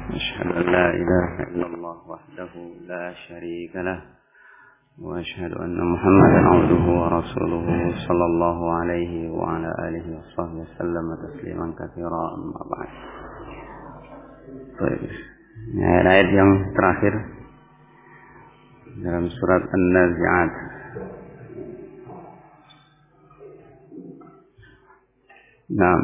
أشهد أن لا إله إلا الله وحده لا شريك له وأشهد أن محمدا عبده ورسوله صلى الله عليه وعلى آله وصحبه وسلم تسليما كثيرا أما بعد. Ayat yang terakhir dalam surat An-Nazi'at. Nah,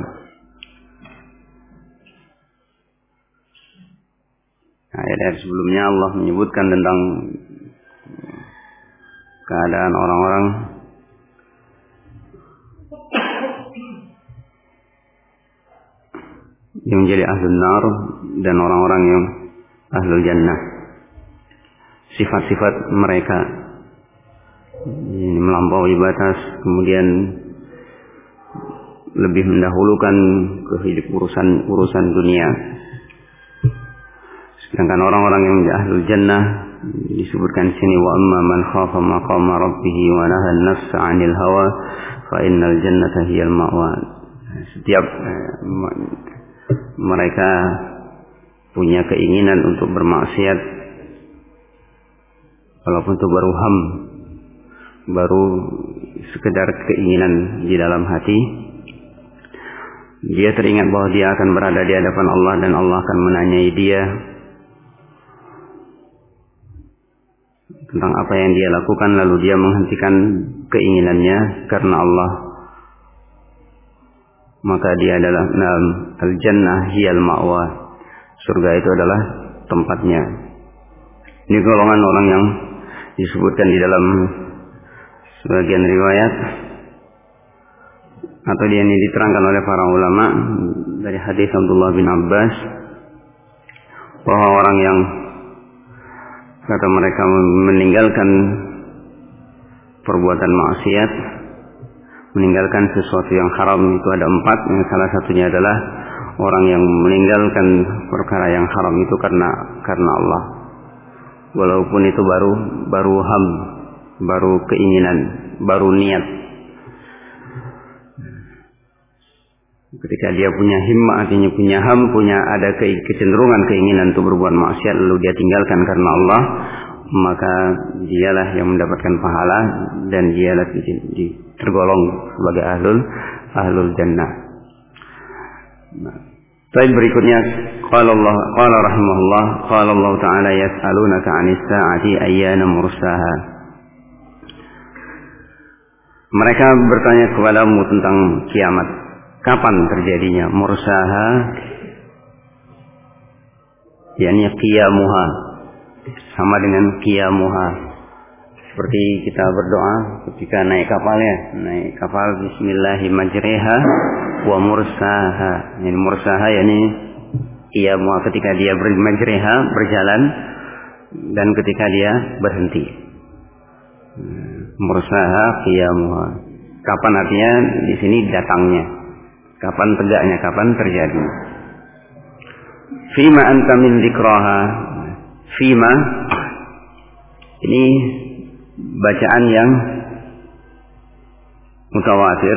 ayat sebelumnya Allah menyebutkan tentang keadaan orang-orang yang menjadi ahlul nar dan orang-orang yang ahlul jannah. Sifat-sifat mereka melampaui batas, kemudian lebih mendahulukan urusan dunia. Sedangkan orang-orang yang menjadi ahlul jannah disebutkan di sini, wa amma man khafa maqama rabbih wa naha an-nafsa 'anil hawa fa innal jannata hiyal ma'wa. Setiap mereka punya keinginan untuk bermaksiat, walaupun itu baru sekedar keinginan di dalam hati, dia teringat bahwa dia akan berada di hadapan Allah dan Allah akan menanyai dia tentang apa yang dia lakukan, lalu dia menghentikan keinginannya karena Allah, maka dia adalah al-jannah hiyal ma'wa, surga itu adalah tempatnya. Ini golongan orang yang disebutkan di dalam sebagian riwayat, atau dia ini diterangkan oleh para ulama dari hadis Abdullah bin Abbas, bahwa orang yang kata mereka meninggalkan perbuatan maksiat, meninggalkan sesuatu yang haram, itu ada 4. Yang salah satunya adalah orang yang meninggalkan perkara yang haram itu karena Allah, walaupun itu baru keinginan, baru niat. Ketika dia punya himmah, artinya punya ada kecenderungan, keinginan untuk berbuat maksiat, lalu dia tinggalkan karena Allah, maka dialah yang mendapatkan pahala dan dialah tergolong sebagai ahlul jannah. Baik, berikutnya qala rahimahullah, qala Allah ta'ala yas'alunaka 'anis sa'ati ayyana mursaha. Mereka bertanya kepadamu tentang kiamat, kapan terjadinya? Mursaha yakni qiyamuha, sama dengan qiyamuha. Seperti kita berdoa ketika naik kapal, bismillahi majriha wa mursaha. Yani mursaha yakni qiyamuha, ketika dia majriha, berjalan, dan ketika dia berhenti. Mursaha qiyamuha. Kapan artinya di sini datangnya, kapan tegaknya, kapan terjadi. Fima anta min dzikraha. Fima ini bacaan yang mutawatir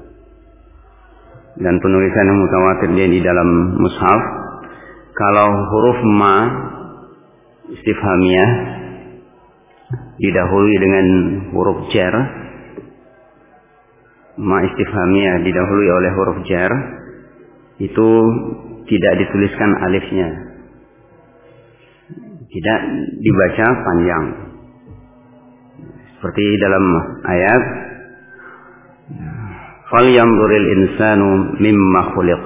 dan penulisan yang mutawatir dia di dalam mushaf. Kalau huruf ma istifhamiyah didahului dengan huruf jar, ma istifhamiyah didahului oleh huruf jar, itu tidak dituliskan alifnya, tidak dibaca panjang. Seperti dalam ayat, falyanzuril insanu mimma khuliq.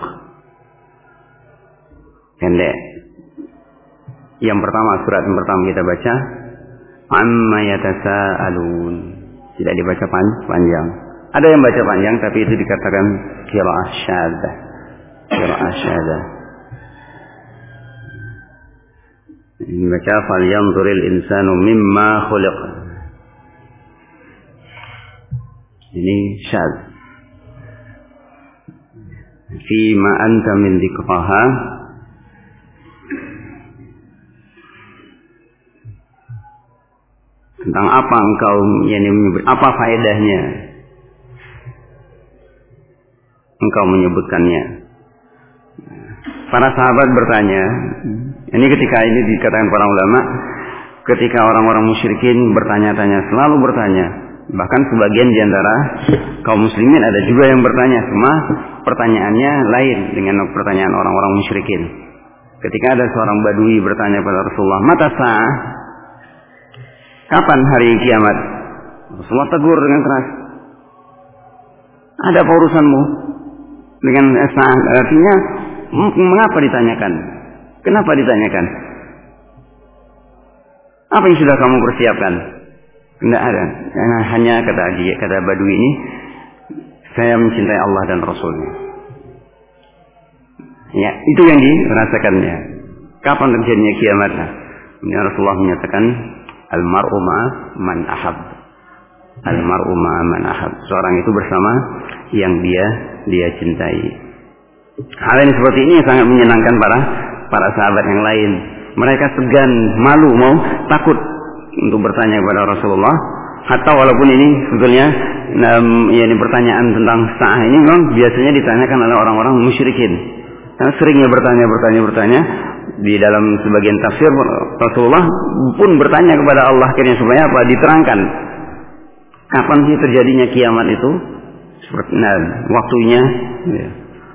Pendek. Yang pertama, surat yang pertama kita baca, amma yatasaalun. Tidak dibaca panjang. Ada yang baca panjang, tapi itu dikatakan qiraah syadzah. Qiraah syadzah. Ini baca falyanzuril insanu mimma khuliq. Ini syadz. Fima anta min dzikraha. Tentang apa engkau apa faedahnya engkau menyebutkannya? Para sahabat bertanya, Ini ketika ini dikatakan para ulama, ketika orang-orang musyrikin bertanya-tanya, selalu bertanya. Bahkan sebagian di antara kaum muslimin ada juga yang bertanya, cuma pertanyaannya lain dengan pertanyaan orang-orang musyrikin. Ketika ada seorang badui bertanya pada Rasulullah, "Mata sa'ah?" Kapan hari kiamat? Rasulullah tegur dengan keras. Ada apa urusanmu dengan sa'ah? Artinya, mengapa ditanyakan? Kenapa ditanyakan? Apa yang sudah kamu persiapkan? Tidak ada. Karena hanya kata badui ini, saya mencintai Allah dan Rasulnya. Ya, itu yang dirasakannya. Kapan terjadinya kiamat? Rasulullah menyatakan, al-mar'u ma'a man ahab. Al-mar'u ma'a man ahab. Seorang itu bersama yang dia cintai. Hal yang seperti ini sangat menyenangkan para sahabat yang lain. Mereka segan, malu, takut untuk bertanya kepada Rasulullah. Hatta walaupun ini sebetulnya ini pertanyaan tentang sa'ah ini memang biasanya ditanyakan oleh orang-orang musyrikin. Karena seringnya bertanya di dalam sebagian tafsir Rasulullah pun bertanya kepada Allah akhirnya supaya apa? Diterangkan kapan sih terjadinya kiamat itu? Seperti waktunya. Ya.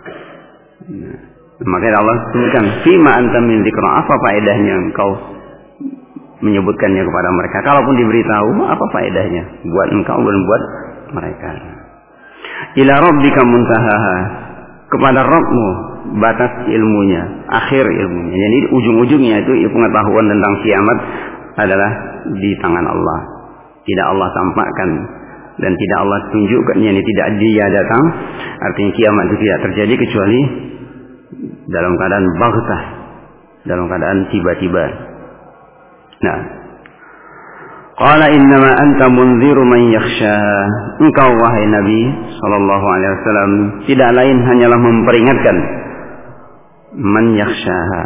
Maka Allah sebutkan, "Fima anta min dzikra?" Apa faedahnya engkau menyebutkannya kepada mereka? Kalaupun diberitahu, apa faedahnya buat engkau dan buat mereka? Ila rabbika muntahaha. Kepada Rabbmu batas ilmunya, akhir ilmunya. Jadi ujung-ujungnya itu pengetahuan tentang kiamat adalah di tangan Allah. Tidak Allah tampakkan dan tidak Allah tunjukkan, yani tidak dia datang. Artinya kiamat itu tidak terjadi kecuali dalam keadaan baghtah, dalam keadaan tiba-tiba. Nah, qala innama anta munziru man yakhsha. Engkau wahai Nabi sallallahu alaihi wasallam tidak lain hanyalah memperingatkan man yakhshaha,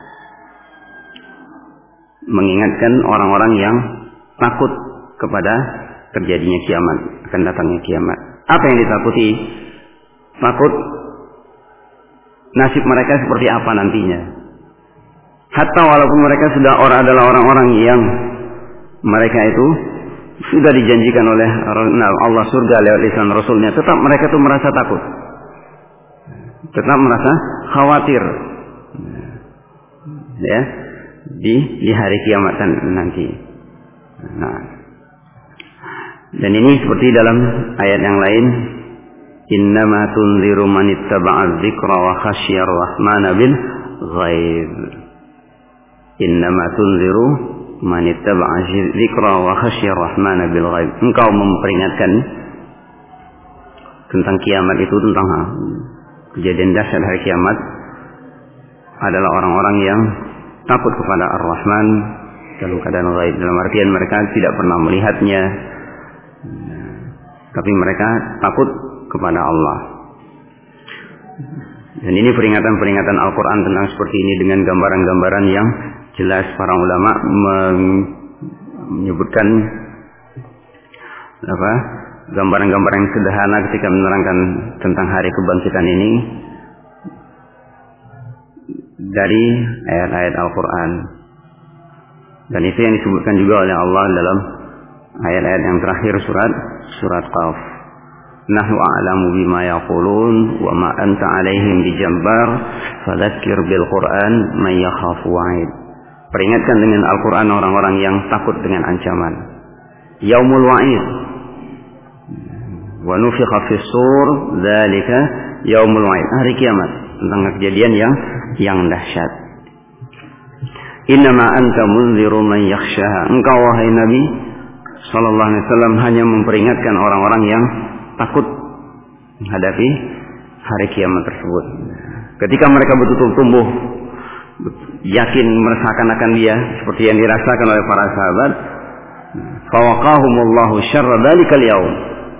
mengingatkan orang-orang yang takut kepada terjadinya kiamat, akan datangnya kiamat. Apa yang ditakuti? Takut nasib mereka seperti apa nantinya. Hatta walaupun mereka adalah orang-orang yang mereka itu sudah dijanjikan oleh Allah surga lewat lisan Rasulnya, tetap mereka itu merasa takut, tetap merasa khawatir, ya, di hari kiamat nanti. Nah, dan ini seperti dalam ayat yang lain, innama tunziru man ittaba'a dzikra wa khasyiyar rahmana bil ghaib. Innama tunziru man ittaba'a dzikra wa khasyiyar rahmana bil ghaib. Engkau memperingatkan tentang kiamat itu, tentang kejadian dahsyat hari kiamat adalah orang-orang yang takut kepada Ar-Rahman dalam keadaan ghaib. Dalam artian mereka tidak pernah melihatnya, tapi mereka takut kepada Allah. Dan ini peringatan-peringatan Al-Quran tentang seperti ini dengan gambaran-gambaran yang jelas. Para ulama menyebutkan gambaran-gambaran yang sederhana ketika menerangkan tentang hari kebangkitan ini dari ayat-ayat Al-Quran. Dan itu yang disebutkan juga oleh Allah dalam ayat-ayat yang terakhir surat Qaf. Nahnu a'lamu bima yaqulun wa ma anta 'alaihim bijabbar fadzakir bil Qur'an man yakhafu wa'id. Peringatkan dengan Al-Qur'an orang-orang yang takut dengan ancaman. Yaumul wa'id. Wa nufikha fis sur, dzalika yaumul wa'id. Hari kiamat, tentang kejadian yang dahsyat. Innama anta munziru man yakhshaha. Engkau wahai Nabi sallallahu alaihi wasallam hanya memperingatkan orang-orang yang takut menghadapi hari kiamat tersebut. Ketika mereka betul-betul tumbuh yakin merasakan akan dia seperti yang dirasakan oleh para sahabat, fawaqahumullahu syarra dzalikal yaum.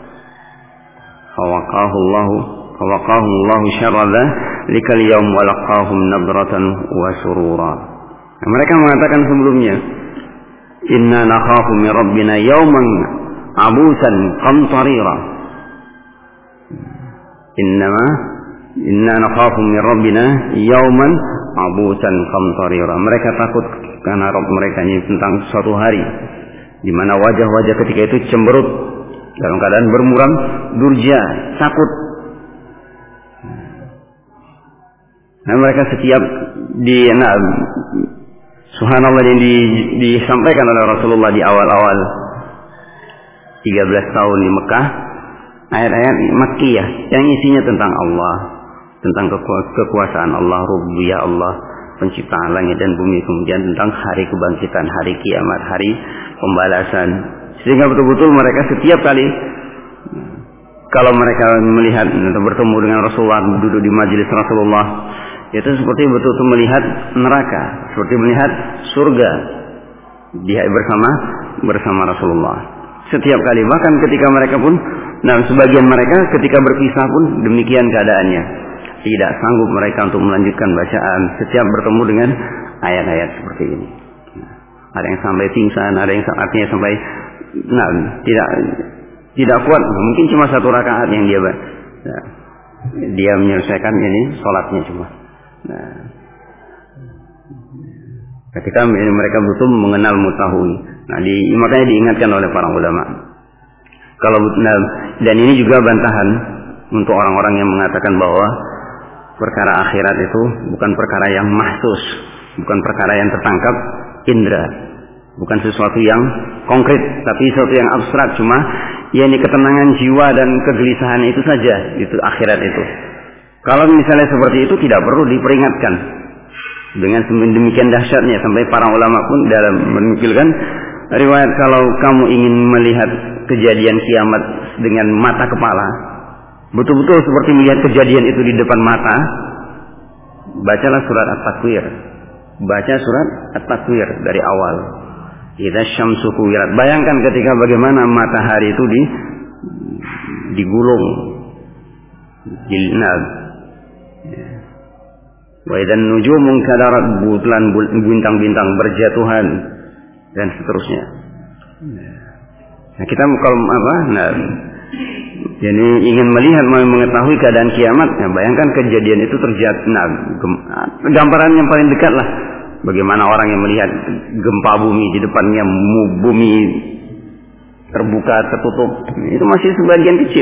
Fawaqahumullahu syarra dzalikal yaum wa laqahum nadratan wa surura. Mereka mengatakan sebelumnya, inna nakhafu min rabbina yawman abusan qamtarira. Inna nakhafu min rabbina yawman abusan qamtarira. Mereka takut karena Rabb mereka ini tentang suatu hari di mana wajah-wajah ketika itu cemberut dalam keadaan bermuram durja, takut. Nah, mereka setiap subhanallah yang disampaikan oleh Rasulullah di awal-awal 13 tahun di Mekah, ayat-ayat Makkiyah yang isinya tentang Allah, tentang kekuasaan Allah, rububiyah Allah, penciptaan langit dan bumi, kemudian tentang hari kebangkitan, hari kiamat, hari pembalasan. Sehingga betul-betul mereka setiap kali kalau mereka melihat atau bertemu dengan Rasulullah, duduk di majelis Rasulullah, itu seperti betul-betul melihat neraka, seperti melihat surga dia bersama Rasulullah. Setiap kali, bahkan ketika mereka pun, sebagian mereka ketika berpisah pun demikian keadaannya. Tidak sanggup mereka untuk melanjutkan bacaan setiap bertemu dengan ayat-ayat seperti ini. Ada yang sampai pingsan, ada yang artinya sampai tidak kuat. Mungkin cuma 1 rakaat yang dia menyelesaikan ini sholatnya cuma. Ketika mereka betul mengenal mutahui. Makanya diingatkan oleh para ulama. Dan ini juga bantahan untuk orang-orang yang mengatakan bahwa perkara akhirat itu bukan perkara yang mahsus, bukan perkara yang tertangkap indera, bukan sesuatu yang konkret, tapi sesuatu yang abstrak. Cuma ini ketenangan jiwa dan kegelisahan itu saja, itu akhirat itu. Kalau misalnya seperti itu tidak perlu diperingatkan dengan demikian dahsyatnya, sampai para ulama pun dalam menukilkan riwayat, kalau kamu ingin melihat kejadian kiamat dengan mata kepala, betul-betul seperti melihat kejadian itu di depan mata, bacalah surat At-Takwir. Baca surat At-Takwir dari awal. Idza syamsu kuwirat. Bayangkan ketika bagaimana matahari itu digulung, jilnab. Wa idzan nujumu kadarat, bulan bintang-bintang berjatuhan dan seterusnya. Nah, kita kalau jadi ingin melihat, mengetahui keadaan kiamat, bayangkan kejadian itu terjadi. Gambaran yang paling dekat lah, bagaimana orang yang melihat gempa bumi di depannya, bumi terbuka, tertutup, itu masih sebagian kecil,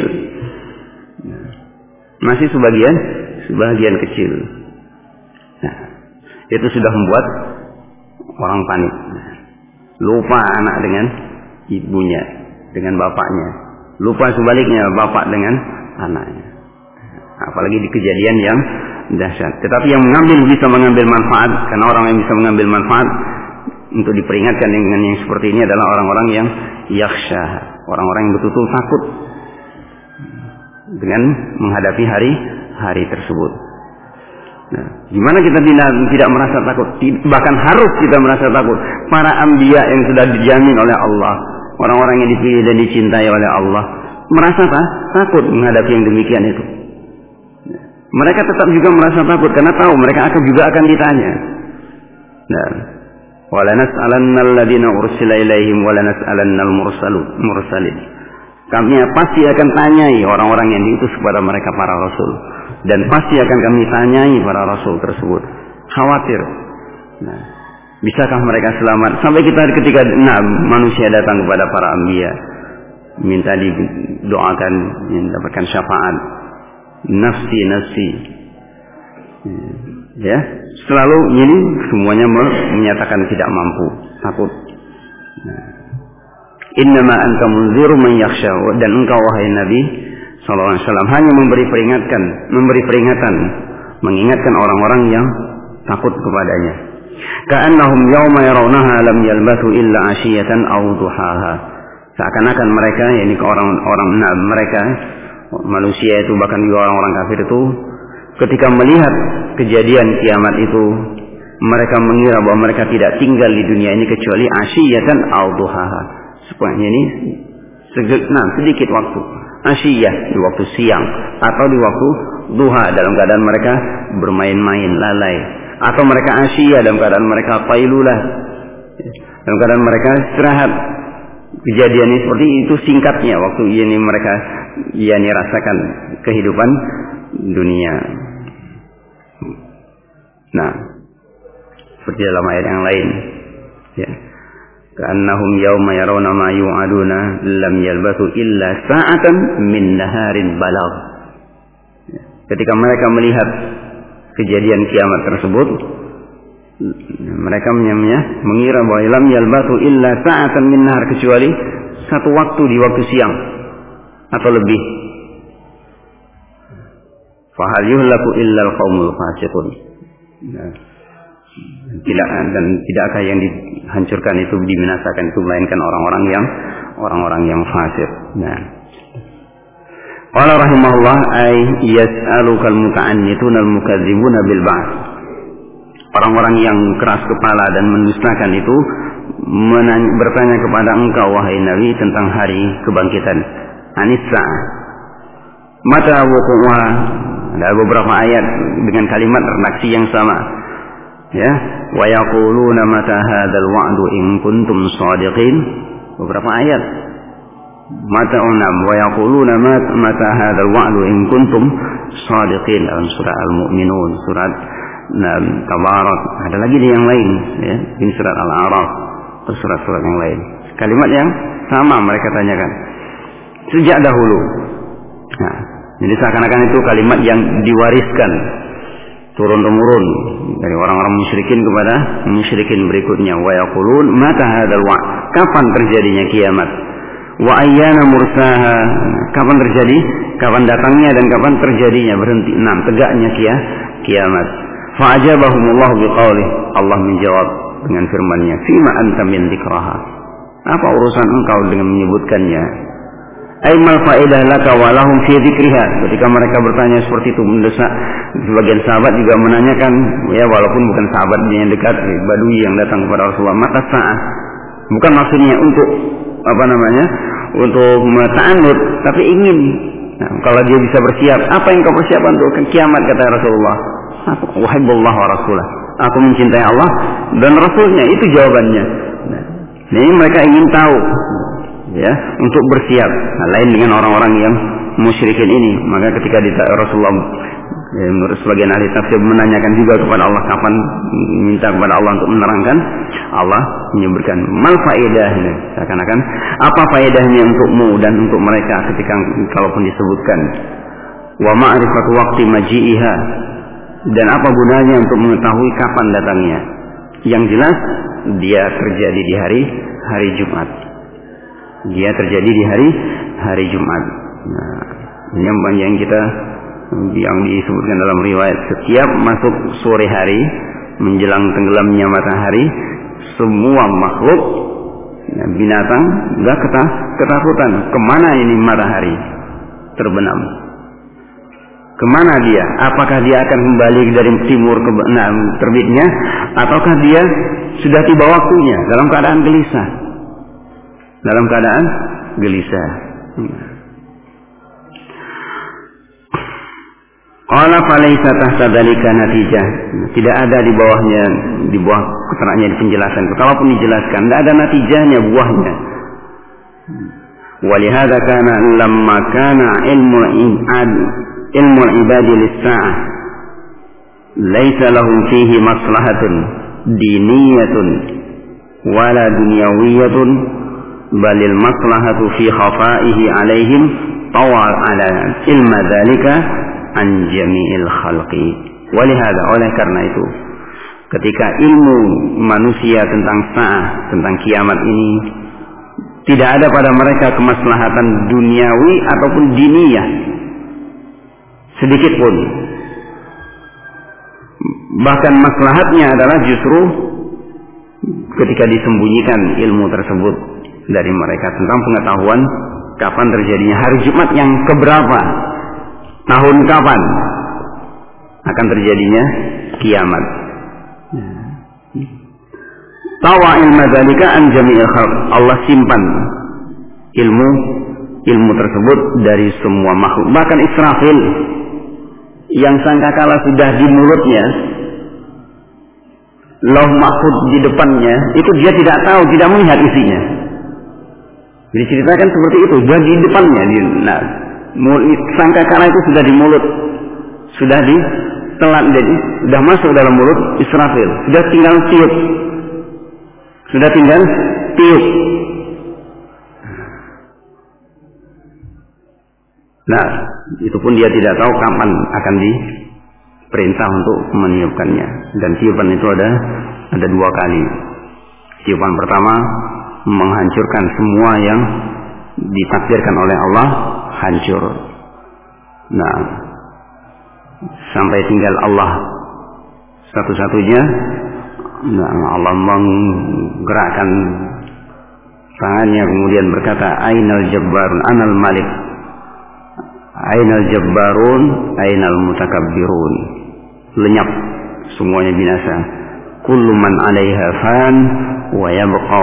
masih sebagian kecil. Nah, itu sudah membuat orang panik, lupa anak dengan ibunya, dengan bapaknya, lupa sebaliknya bapak dengan anaknya. Apalagi di kejadian yang dahsyat. Tetapi yang bisa mengambil manfaat, karena orang yang bisa mengambil manfaat untuk diperingatkan dengan yang seperti ini adalah orang-orang yang yakhsha, orang-orang yang betul-betul takut dengan menghadapi hari tersebut. Nah, gimana kita tidak merasa takut? Bahkan harus kita merasa takut. Para anbiya yang sudah dijamin oleh Allah, orang-orang yang dipilih dan dicintai oleh Allah, merasa takut menghadapi yang demikian itu. Mereka tetap juga merasa takut karena tahu mereka juga akan ditanya. Nah, wala nas'alanna alladziina ursila ilaihim wala nas'alanna al-mursalin. Kami pasti akan tanyai orang-orang yang diutus kepada mereka, para rasul, dan pasti akan kami tanyai para rasul tersebut. Khawatir. Nah, bisakah mereka selamat? Sampai ketika manusia datang kepada para anbiya, minta didoakan, mendapatkan syafaat, nafsi, ya, selalu ini semuanya menyatakan tidak mampu, takut. Innama anta munziru man yakhsha, dan engkau wahai Nabi sallallahu alaihi wasallam hanya memberi peringatan, mengingatkan orang-orang yang takut kepadanya. Ka'annahum yawma yarawnaha lam yalbathu illa 'ashiyatan aw duhaha. Seakan-akan mereka, yakni orang mereka manusia itu, bahkan juga orang-orang kafir itu, ketika melihat kejadian kiamat itu, mereka mengira bahwa mereka tidak tinggal di dunia ini kecuali 'ashiyatan aw duhaha. Supaya ini sedikit waktu, asyiyah di waktu siang, atau di waktu duha dalam keadaan mereka bermain-main, lalai, atau mereka asyiyah dalam keadaan mereka qailulah, dalam keadaan mereka istirahat. Kejadian ini seperti itu singkatnya waktu ini mereka rasakan kehidupan dunia. Nah, seperti dalam ayat yang lain. Ya. Ka'annahum yawma yarawna ma yu'aduna lam yalbathu illa sa'atan min naharin balagh. Ya. Ketika mereka melihat kejadian kiamat tersebut, mereka mengira bahwa lam yalbathu illa sa'atan min nahar, kecuali satu waktu di waktu siang atau lebih. Fahal yuhlaku illa al-qaumul fasiqun. Tidakkah yang dihancurkan itu, dibinasakan itu, melainkan orang-orang yang fasik. Nah, qala rahimahullah ay yas'alukal muta'annituna al-mukadzibuna bil ba'ts. Orang-orang yang keras kepala dan mendustakan itu bertanya kepada engkau wahai Nabi tentang hari kebangkitan. Anissa mata wuquha. Ada beberapa ayat dengan kalimat redaksi yang sama. Ya, wa yaquluna mata hadzal wa'du in kuntum shadiqin. Beberapa ayat. Mata unam wa yaquluna mata hadzal wa'du in kuntum shadiqin, dalam surah Al-Mu'minun, surat Tabarak. Ada lagi yang lain, ya, di surat Al-A'raf, atau surat-surat yang lain. Kalimat yang sama mereka tanyakan sejak dahulu. Nah, jadi seakan-akan itu kalimat yang diwariskan turun-temurun dari orang-orang musyrikin kepada musyrikin berikutnya. Wa yaqulun mata hadzal wa'd, kapan terjadinya kiamat? Wa ayyana mursaha, kapan terjadi, kapan datangnya dan kapan terjadinya, berhenti, tegaknya kiamat. Fa ajabahumullah biqaulih, Allah menjawab dengan firman-Nya, fima anta min dzikraha, apa urusan engkau dengan menyebutkannya? Aimal faedah laka walahum fi dzikriha. Ketika mereka bertanya seperti itu, mendesak, sebagian sahabat juga menanyakan, ya walaupun bukan sahabat yang dekat, Badui yang datang kepada Rasulullah, mata sa'ah, bukan maksudnya untuk untuk ta'annud, tapi ingin. Nah, kalau dia bisa bersiap, apa yang kau persiapkan untuk kiamat, kata Rasulullah? Aku uhibbullah wa rasulah, aku mencintai Allah dan Rasulnya, itu jawabannya. Nah, ini mereka ingin tahu, ya, untuk bersiap. Nah, lain dengan orang-orang yang musyrikin ini. Maka ketika Rasulullah, menurut sebagian ahli tafsir, menanyakan juga kepada Allah kapan, minta kepada Allah untuk menerangkan, Allah menyebutkan mal faedahnya, seakan-akan apa faedahnya untukmu dan untuk mereka ketika kalaupun disebutkan wa ma'rifatu waqti maji'iha, dan apa gunanya untuk mengetahui kapan datangnya. Yang jelas dia terjadi di hari Jumat. Dia terjadi di hari Jumat. Nah, ini yang kita yang disebutkan dalam riwayat, setiap masuk sore hari menjelang tenggelamnya matahari, semua makhluk, binatang sudah ketakutan. Kemana ini matahari terbenam? Kemana dia? Apakah dia akan kembali dari timur ke terbitnya, ataukah dia sudah tiba waktunya? Dalam keadaan gelisah. Dalam keadaan gelisah. Qala falaysa tahta dzalika natijah. Tidak ada di bawahnya, di bawah keterangannya, di penjelasan. Kalaupun dijelaskan, tidak ada natijahnya, buahnya. Walihada kana lamma kana ilmu ibadi lis-sa'ah laisa lahum fihi maslahatun diniyatun wala dunyawiyatun balil maslahatu fi khafaihi alaihim tawar ala ilma dzalika an jami'il khalqi. Walihada, oleh karena itu, ketika ilmu manusia tentang sa'ah, tentang kiamat ini, tidak ada pada mereka kemaslahatan duniawi ataupun diniyah sedikit pun. Bahkan maslahatnya adalah justru ketika disembunyikan ilmu tersebut dari mereka tentang pengetahuan kapan terjadinya hari Jumat yang keberapa, tahun kapan akan terjadinya kiamat. Tawa ilma dzalika an jami'il khalq. Allah simpan ilmu tersebut dari semua makhluk. Bahkan Israfil yang sangkakala sudah di mulutnya, lauh mahfuz di depannya, itu dia tidak tahu, tidak melihat isinya. Diceritakan seperti itu, dia di depannya. Sangkakala itu sudah di mulut, sudah telat, jadi sudah masuk dalam mulut Israfil, sudah tinggal tiup. Nah, itu pun dia tidak tahu kapan akan diperintah untuk meniupkannya. Dan tiupan itu ada 2 kali. Tiupan pertama menghancurkan semua yang ditakdirkan oleh Allah hancur. Nah, sampai tinggal Allah satu-satunya. Nah, Allah menggerakkan tangannya kemudian berkata, Ainal jabbarun anal malik, Ainal jabbarun ainal mutakabbirun. Lenyap, semuanya binasa. Kullu man 'alaiha fan wa yabqa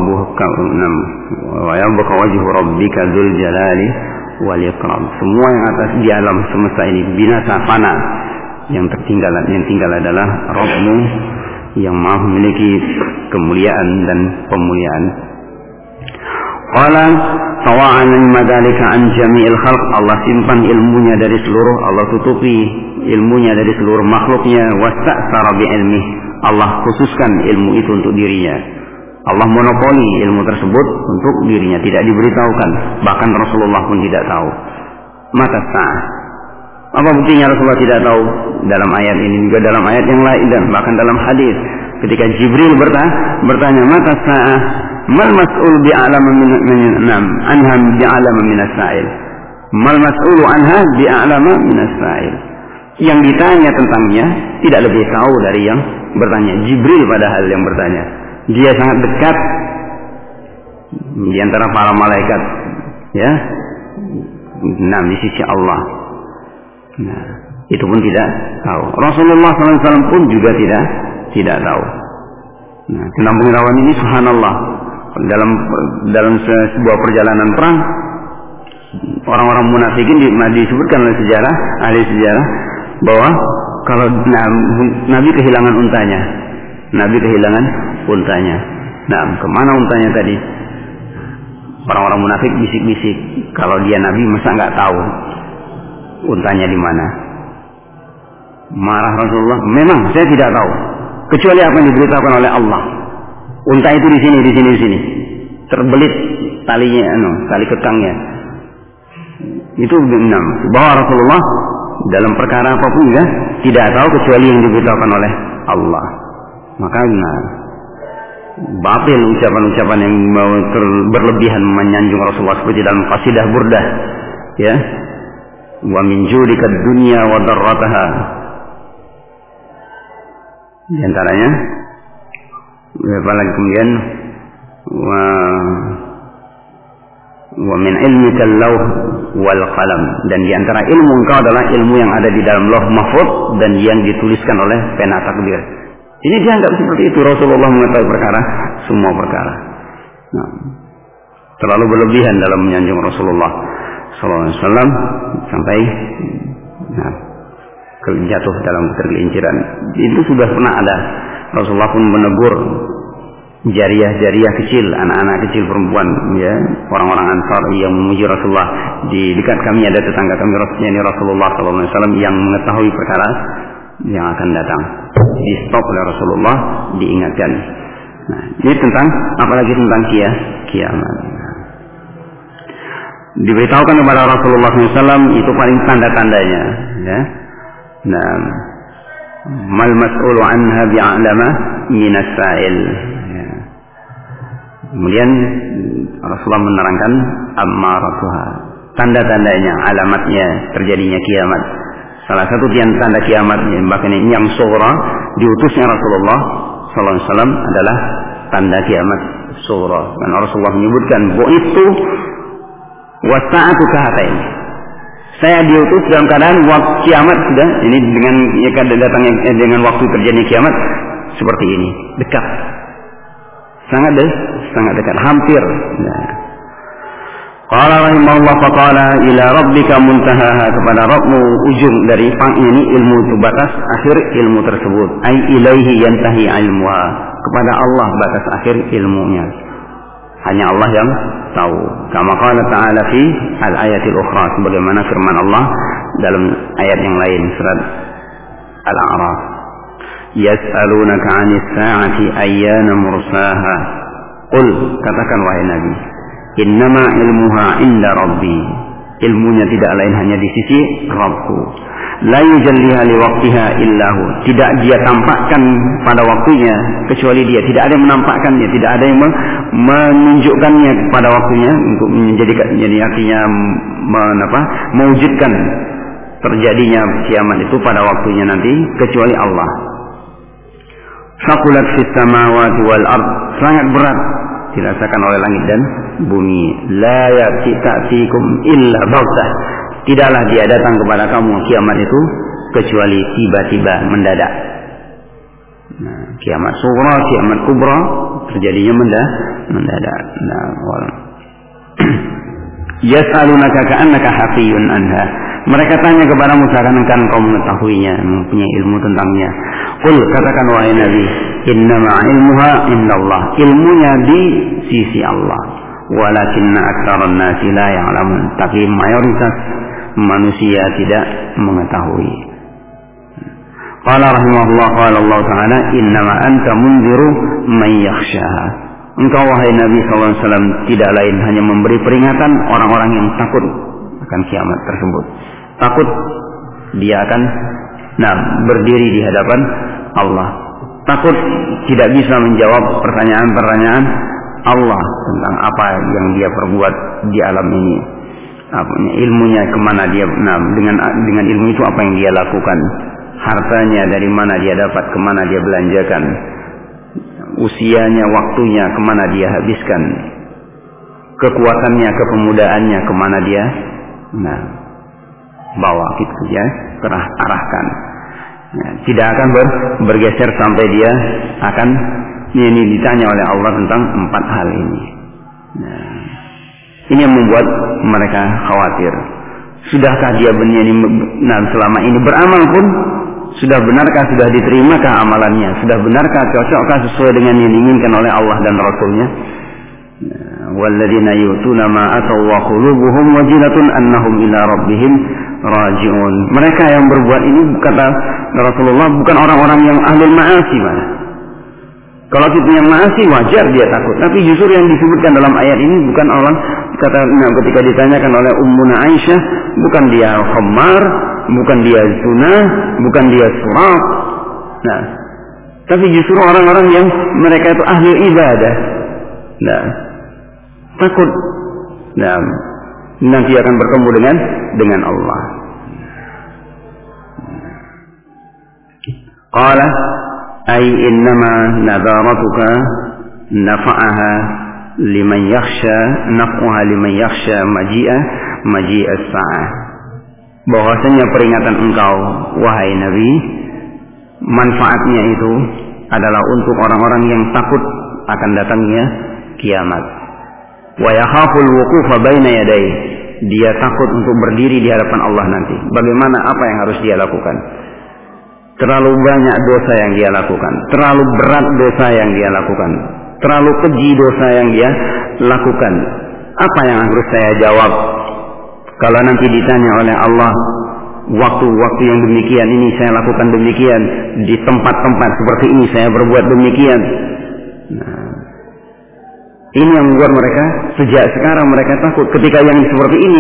wajhu rabbika dzul jalali wal ikram. Semua yang atas di alam semesta ini binasa, fana. Yang tinggal adalah Rabbmu yang Maha memiliki kemuliaan dan pemuliaan. Qala tawa'an madalika an jami'il khalq. Allah simpan ilmunya dari seluruh, Allah tutupi ilmunya dari seluruh makhluknya. Wasta'sara bi ilmi. Allah khususkan ilmu itu untuk dirinya. Allah monopoli ilmu tersebut untuk dirinya, tidak diberitahukan. Bahkan Rasulullah pun tidak tahu. Mata sa'ah. Apa buktinya Rasulullah tidak tahu? Dalam ayat ini juga dalam ayat yang lain dan bahkan dalam hadis ketika Jibril bertanya mata sa'ah, mal mas'ul bi'alama anha bi'alama minas sa'il. Mal mas'ulu anha bi'alama minas sa'il. Yang ditanya tentangnya tidak lebih tahu dari yang bertanya. Jibril padahal yang bertanya. Dia sangat dekat di antara para malaikat, ya. Nah, di sisi Allah. Nah, itu pun tidak tahu. Rasulullah SAW pun juga tidak tahu. Nah, tentang pengetahuan ini subhanallah. Dalam sebuah perjalanan perang, orang-orang munafikin disebutkan oleh ahli sejarah bahwa kalau Nabi kehilangan untanya. Nah, kemana untanya tadi? Orang-orang munafik bisik-bisik, kalau dia Nabi masa nggak tahu untanya di mana? Marah Rasulullah, memang saya tidak tahu, kecuali apa yang diberitakan oleh Allah. Unta itu di sini, terbelit talinya, tali kekangnya. Itu benar bahwa Rasulullah dalam perkara apapun ya tidak tahu kecuali yang diberitakan oleh Allah. Maka batil ucapan-ucapan yang berlebihan menyanjung Rasulullah seperti dalam qasidah Burdah, ya. Wa min judika dunya wa darrataha. Di antaranya apalagi kemudian wa min ilmika al-lawh wal qalam, dan di antara ilmu engkau adalah ilmu yang ada di dalam lauh mahfuz dan yang dituliskan oleh pena takdir. Ini dianggap seperti itu. Rasulullah mengetahui semua perkara. Nah, terlalu berlebihan dalam menyanjung Rasulullah SAW sampai jatuh dalam ketergelinciran. Itu sudah pernah ada. Rasulullah pun menegur jariah-jariah kecil, anak-anak kecil perempuan, ya, orang-orang Ansar yang memuji Rasulullah. Di dekat kami ada tetangga kami Rasulullah SAW yang mengetahui perkara yang akan datang. Di stop oleh Rasulullah, diingatkan. Nah, ini tentang apalagi tentang kiamat. Diberitahukan kepada Rasulullah SAW itu paling tanda-tandanya, ya. Nah, mal mas'ulu anha bi'alama minas sa'il. Ya. Kemudian Rasulullah menerangkan ammaratuha, tanda-tandanya, alamatnya terjadinya kiamat. Salah satu tanda kiamat, bahkan ini yang sughra, diutusnya Rasulullah SAW adalah tanda kiamat sughra. Dan Rasulullah menyebutkan bu'ithu wasa'atu kahatain. Saya diutus dalam keadaan waktu kiamat sudah, ini dengan datangnya dengan waktu terjadi kiamat seperti ini, dekat, sangat dekat, hampir. Nah. Qala rahimahullah faqala ila rabbika muntahaha, kepada Rabbmu ujung dari ini ilmu itu, batas akhir ilmu tersebut. Ai ilaihi yantahi ilmuha, kepada Allah batas akhir ilmunya. Hanya Allah yang tahu. Kama qala ta'ala fi al-ayatil ukhra, sebagaimana firman Allah dalam ayat yang lain, surat Al-A'raf. Yas'alunaka 'anis sa'ati ayyana mursaha. Qul, katakan wahai Nabi, innama ilmuha 'inda Rabbi. Ilmunya tidak lain hanya di sisi Rabbku. La yujalliha liwaqtiha illahu. Tidak dia tampakkan pada waktunya kecuali dia. Tidak ada yang menampakkannya, tidak ada yang menunjukkannya pada waktunya untuk jadi artinya mewujudkan terjadinya kiamat itu pada waktunya nanti kecuali Allah. Saqulat fis samawati wal ard. Sangat berat dirasakan oleh langit dan bumi. La ya'tikum illa baghtah. Tidaklah dia datang kepada kamu kiamat itu kecuali tiba-tiba mendadak. Nah, kiamat sughra, kiamat kubra terjadinya mendadak. Nah, yas'alunaka ka'annaka hafiyun anha. Mereka tanya kepadamu seakan-akan kau mengetahuinya, mempunyai ilmu tentangnya. Qul, katakan wahai Nabi, innama ilmuha indallah. Ilmunya di sisi Allah. Walakinna aktsarun nasi la ya'lamun. Tapi mayoritas manusia tidak mengetahui. Qala rahimahullah, qala Allah Ta'ala, innama anta munziru man yakhshaha. Engkau wahai Nabi SAW tidak lain hanya memberi peringatan orang-orang yang takut akan kiamat tersebut. Takut dia akan berdiri di hadapan Allah. Takut tidak bisa menjawab pertanyaan-pertanyaan Allah tentang apa yang dia perbuat di alam ini. Ilmunya kemana dia, dengan ilmu itu apa yang dia lakukan, hartanya dari mana dia dapat, kemana dia belanjakan, usianya, waktunya kemana dia habiskan, kekuatannya, kepemudaannya kemana dia bawa gitu ya, arahkan. Tidak akan bergeser sampai dia akan ini ditanya oleh Allah tentang 4 hal ini. Ini yang membuat mereka khawatir. Sudahkah dia selama ini beramal pun sudah benarkah, sudah diterimakah amalannya, sudah benarkah, cocokkah sesuai dengan yang diinginkan oleh Allah dan Rasulnya? Walladzina yu'tuna ma ataw wa qulubuhum wajilatun annahum ila rabbihim raji'un. Mereka yang berbuat ini, kata Rasulullah, bukan orang-orang yang ahlul ma'asi. Kalau kita yang ma'asi wajar dia takut, tapi justru yang disebutkan dalam ayat ini bukan orang, kata ketika ditanyakan oleh Ummuna Aisyah, bukan dia khamar, bukan dia zina, bukan dia surat. Tapi justru orang-orang yang mereka itu ahli ibadah. Takut. Nanti akan bertemu dengan Allah. Qala ay innama nadaratuka nafa'aha liman yakhsha naf'uha liman yakhsha maji'a sa'ah. Bahwasanya peringatan engkau wahai Nabi, manfaatnya itu adalah untuk orang-orang yang takut akan datangnya kiamat. Wa yakhaful wuqufa baina yaday. Dia takut untuk berdiri di hadapan Allah nanti. Bagaimana, apa yang harus dia lakukan? Terlalu banyak dosa yang dia lakukan, terlalu berat dosa yang dia lakukan, terlalu keji dosa yang dia lakukan. Apa yang harus saya jawab kalau nanti ditanya oleh Allah, waktu-waktu yang demikian ini saya lakukan demikian, di tempat-tempat seperti ini saya berbuat demikian. Ini yang membuat mereka sejak sekarang mereka takut ketika yang seperti ini.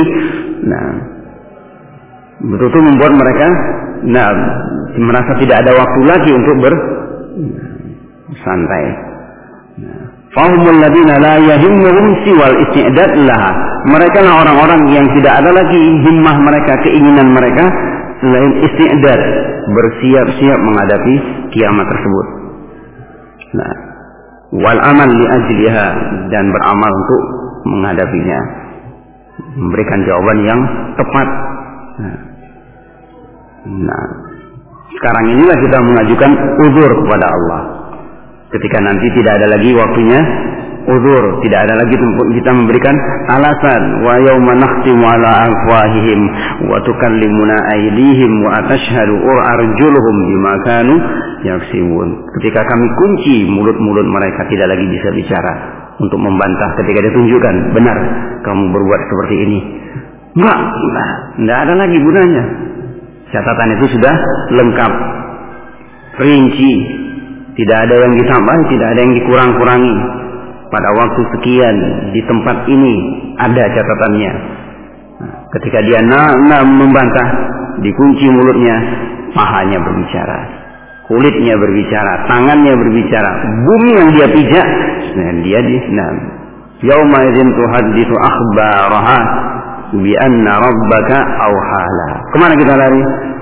Betul-betul membuat mereka merasa tidak ada waktu lagi untuk bersantai. Fahumul ladina la yahimmuhum siwal isti'dad laha. Mereka lah orang-orang yang tidak ada lagi himmah mereka, keinginan mereka selain isti'dad, bersiap-siap menghadapi kiamat tersebut. Wal amal li ajliha, dan beramal untuk menghadapinya, memberikan jawaban yang tepat. Sekarang inilah kita mengajukan uzur kepada Allah. Ketika nanti tidak ada lagi waktunya uzur, tidak ada lagi kita memberikan alasan. Wa yauma nakhtimu ala afwahihim wa tukallimuna aydihim wa atashhadu arjuluhum bima kanu yaksibun. Ketika kami kunci mulut-mulut mereka, tidak lagi bisa bicara untuk membantah ketika ditunjukkan, benar kamu berbuat seperti ini. Enggak ada lagi gunanya. Catatan itu sudah lengkap. rinci, tidak ada yang ditambah, tidak ada yang dikurang-kurangi. Pada waktu sekian di tempat ini ada catatannya. Ketika dia membantah, dikunci mulutnya, pahanya berbicara, kulitnya berbicara, tangannya berbicara, bumi yang dia pijak, dia yauma idzin tuhadditsu akhbaraha bi anna rabbaka awhala. Kemana kita lari?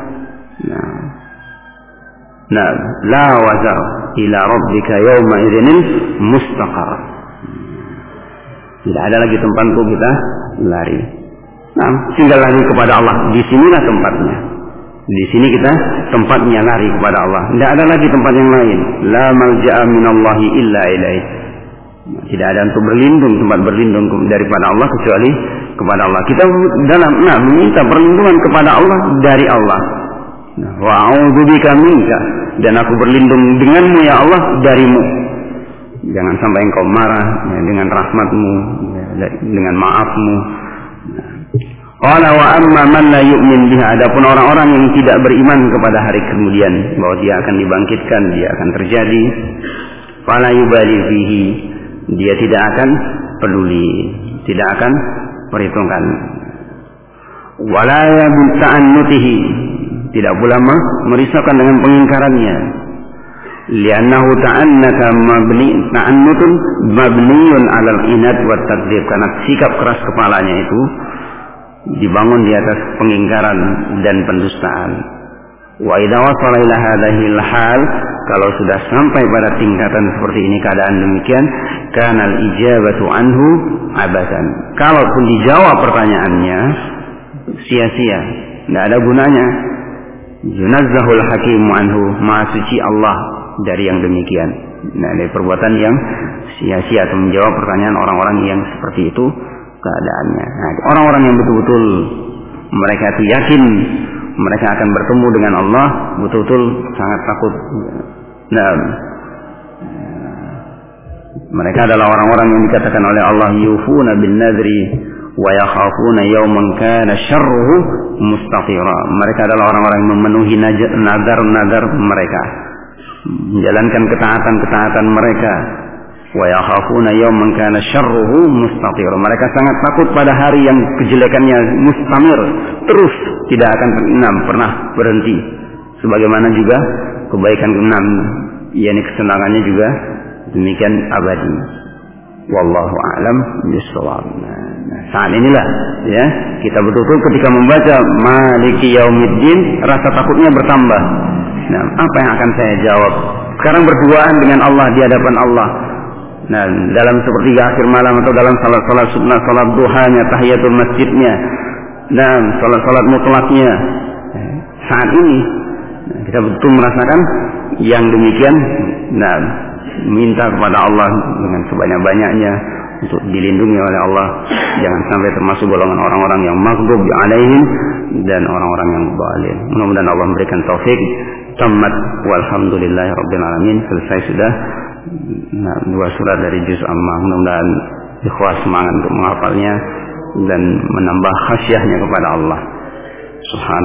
La wazar ila rabbika yauma idzin mustaqar. Tidak ada lagi tempat untuk kita lari. Tinggal lari kepada Allah. Di sinilah tempatnya. Di sini kita tempatnya lari kepada Allah. Tidak ada lagi tempat yang lain. La malja'a minallahi illa ilaih. Tidak ada untuk berlindung, tempat berlindung daripada Allah kecuali kepada Allah. Kita dalam meminta perlindungan kepada Allah dari Allah. Wa a'udzubika minka, dan aku berlindung denganmu ya Allah darimu. Jangan sampai engkau marah dengan rahmatmu, dengan maafmu. Qala wa amma man la yu'min biha, adapun orang-orang yang tidak beriman kepada hari kemudian, bahwa dia akan dibangkitkan, dia akan terjadi, fala yubali fihi, dia tidak akan peduli, tidak akan perhitungkan. Wala yabta'annutihi, tidak pula merisaukan dengan pengingkarannya. Li'annahu ta'annutun mabniyun 'alal inad wa takdzib, karena sikap keras kepalanya itu dibangun di atas pengingkaran dan pendustaan. Wa idza wasala ila hadhil hal, kalau sudah sampai pada tingkatan seperti ini, keadaan demikian, kanal ijabatu anhu abadan, kalaupun dijawab pertanyaannya sia-sia, tidak ada gunanya. Yunazzahul hakimu anhu, maha suci Allah dari yang demikian. Dari perbuatan yang sia-sia atau menjawab pertanyaan orang-orang yang seperti itu keadaannya. Orang-orang yang betul-betul mereka itu yakin mereka akan bertemu dengan Allah, betul-betul sangat takut. Mereka adalah orang-orang yang dikatakan oleh Allah yufuna bin nadri wa yakhafuna yawman kana syarruhu mustatira. Mereka adalah orang-orang yang memenuhi nazar-nazar mereka, menjalankan ketaatan-ketaatan mereka. Wa yakhafuna yawman kana syarruhu mustatira. Mereka sangat takut pada hari yang kejelekannya mustamir, terus tidak akan pernah berhenti. Sebagaimana juga kebaikan yakni kesenangannya juga demikian abadi. Wallahu a'lam bishawab. Saat inilah ya kita betul-betul ketika membaca Maliki Yaumiddin, rasa takutnya bertambah. Apa yang akan saya jawab? Sekarang berduaan dengan Allah di hadapan Allah. Dalam sepertiga akhir malam atau dalam salat-salat sunnah, salat duhanya, tahiyatul masjidnya, dan salat-salat mutlaknya. Saat ini kita betul merasakan yang demikian. Minta kepada Allah dengan sebanyak-banyaknya untuk dilindungi oleh Allah, jangan sampai termasuk golongan orang-orang yang maghdub alaihim dan orang-orang yang dhalin. Mudah-mudahan Allah memberikan taufik. Tamat walhamdulillahi rabbil alamin. Selesai sudah 2 surat dari juz Amma. Mudah-mudahan ikhwas semangat untuk menghafalnya dan menambah khasyahnya kepada Allah Subhanahu